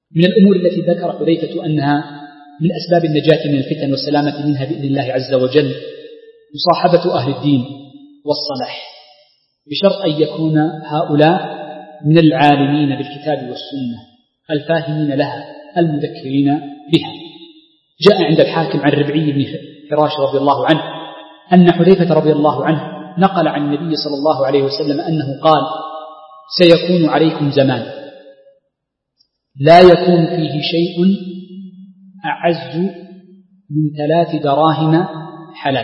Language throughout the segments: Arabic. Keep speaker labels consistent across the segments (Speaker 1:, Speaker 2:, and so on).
Speaker 1: من الأمور التي ذكر حذيفة أنها من أسباب النجاة من الفتن والسلامة منها بإذن الله عز وجل مصاحبة أهل الدين والصلاح، بشرط أن يكون هؤلاء من العالمين بالكتاب والسنة الفاهمين لها المذكرين بها. جاء عند الحاكم عن ربعي بن فراش رضي الله عنه أن حذيفة رضي الله عنه نقل عن النبي صلى الله عليه وسلم أنه قال: سيكون عليكم زمان لا يكون فيه شيء أعز من 3 دراهم حلال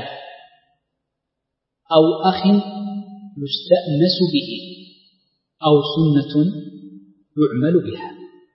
Speaker 1: أو أخ يستأنس به أو سنة يعمل بها.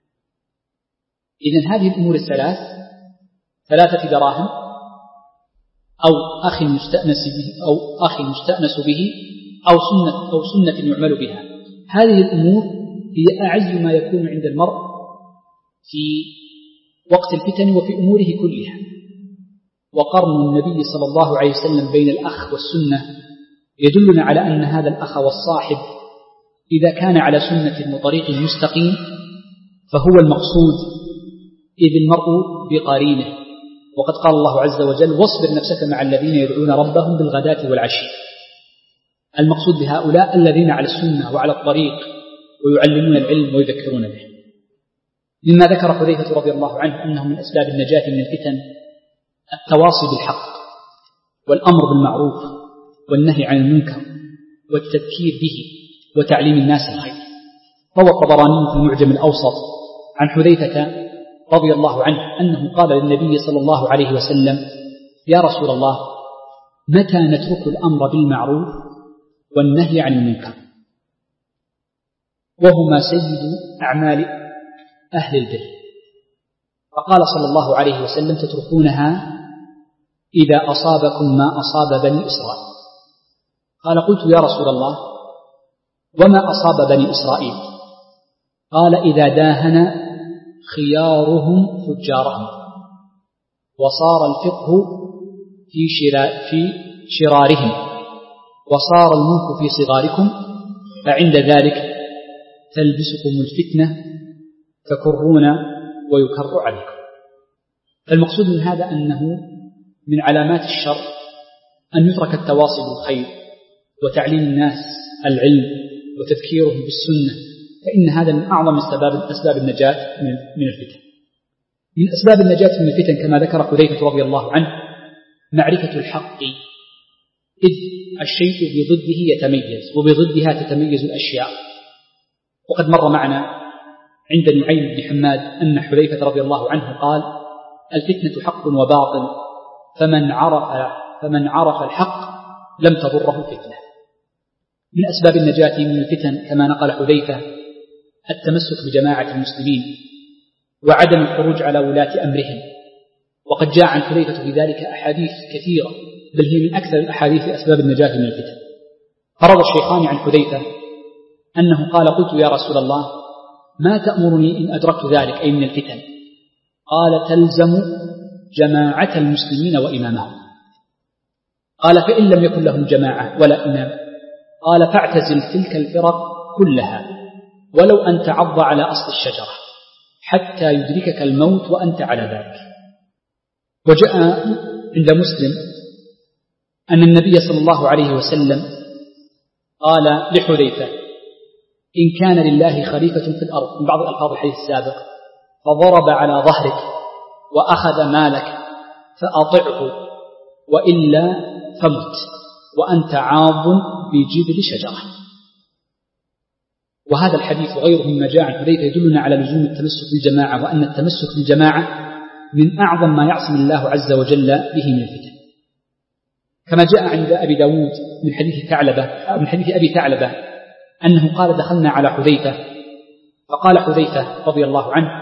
Speaker 1: إذن هذه الأمور الثلاث: 3 دراهم أو أخ يستأنس به أو سنة يعمل بها. هذه الأمور هي أعز ما يكون عند المرء في وقت الفتن وفي أموره كلها. وقرن النبي صلى الله عليه وسلم بين الأخ والسنة يدلنا على أن هذا الأخ والصاحب إذا كان على سنة وطريق مستقيم فهو المقصود، إذ المرء بقرينه. وقد قال الله عز وجل: واصبر نفسك مع الذين يدعون ربهم بالغداة والعشي. المقصود بهؤلاء الذين على السنة وعلى الطريق ويعلمون العلم ويذكرون به. مما ذكر حذيفة رضي الله عنه أنه من أسباب النجاة من الفتن التواصي بالحق والأمر بالمعروف والنهي عن المنكر والتذكير به وتعليم الناس الخير. روى الطبراني في المعجم الأوسط عن حذيفة رضي الله عنه أنه قال للنبي صلى الله عليه وسلم: يا رسول الله، متى نترك الأمر بالمعروف والنهي عن المنكر، وهما سيد أعمال أهل البر؟ فقال صلى الله عليه وسلم: تتركونها إذا أصابكم ما أصاب بني إسرائيل. قال: قلت يا رسول الله، وما أصاب بني إسرائيل؟ قال: إذا داهن خيارهم فجارهم، وصار الفقه في شرارهم، وصار الملك في صغاركم، فعند ذلك تلبسكم الفتنة تكرون ويكر عليكم. فالمقصود من هذا أنه من علامات الشر أن يترك التواصي بالخير وتعليم الناس العلم وتذكيرهم بالسنة، فإن هذا من أعظم أسباب النجاة من الفتن. من أسباب النجاة من الفتن كما ذكر حذيفة رضي الله عنه معرفة الحق، إذ الشيء بضده يتميز وبضدها تتميز الأشياء. وقد مر معنا عند نعيم بن حماد أن حذيفة رضي الله عنه قال: الفتنة حق وباطل، فمن عرف الحق لم تضره الفتنة. من أسباب النجاة من الفتن كما نقل حذيفة التمسك بجماعة المسلمين وعدم الخروج على ولاة أمرهم. وقد جاء عن حذيفة في ذلك أحاديث كثيرة، بل هي من أكثر الأحاديث أسباب النجاة من الفتن. فروى الشيخان عن حذيفة أنه قال: قلت يا رسول الله، ما تأمرني إن أدركت ذلك أي من الفتن؟ قال: تلزم جماعة المسلمين وإمامهم. قال: فإن لم يكن لهم جماعة ولا إمام؟ قال: فاعتزل تلك الفرق كلها ولو أن تعض على أصل الشجرة حتى يدركك الموت وأنت على ذلك. وجاء عند مسلم أن النبي صلى الله عليه وسلم قال لحذيفة: إن كان لله خليفة في الأرض، من بعض الألفاظ الحديث السابق، فضرب على ظهرك وأخذ مالك فأطعه، وإلا فمت وأنت عاض بجذر شجرة. وهذا الحديث وغيره مما جاء عن حذيفة يدلنا على لزوم التمسك بالجماعة، وأن التمسك بالجماعة من أعظم ما يعصم الله عز وجل به من الفتن. كما جاء عند أبي داود من حديث أبي ثعلبة أنه قال: دخلنا على حذيفة فقال حذيفة رضي الله عنه: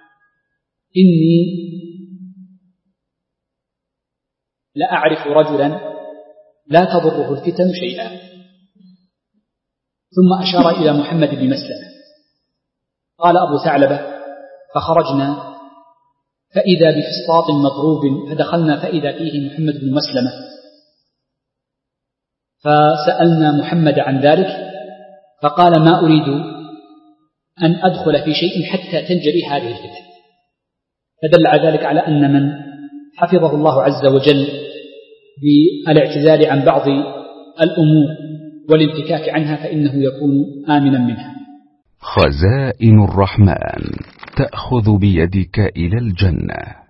Speaker 1: إني لأعرف رجلا لا تضره الفتن شيئا. ثم أشار إلى محمد بن مسلمة. قال أبو ثعلبة: فخرجنا فإذا بفسطاط مضروب، فدخلنا فإذا فيه محمد بن مسلمة، فسألنا محمد عن ذلك فقال: ما أريد أن أدخل في شيء حتى تنجلي هذه الفتن. فدل على ذلك على أن من حفظه الله عز وجل بالاعتزال عن بعض الأمور والانفكاك عنها فإنه يكون آمنا منها.
Speaker 2: خزائن الرحمن تأخذ بيدك إلى الجنة.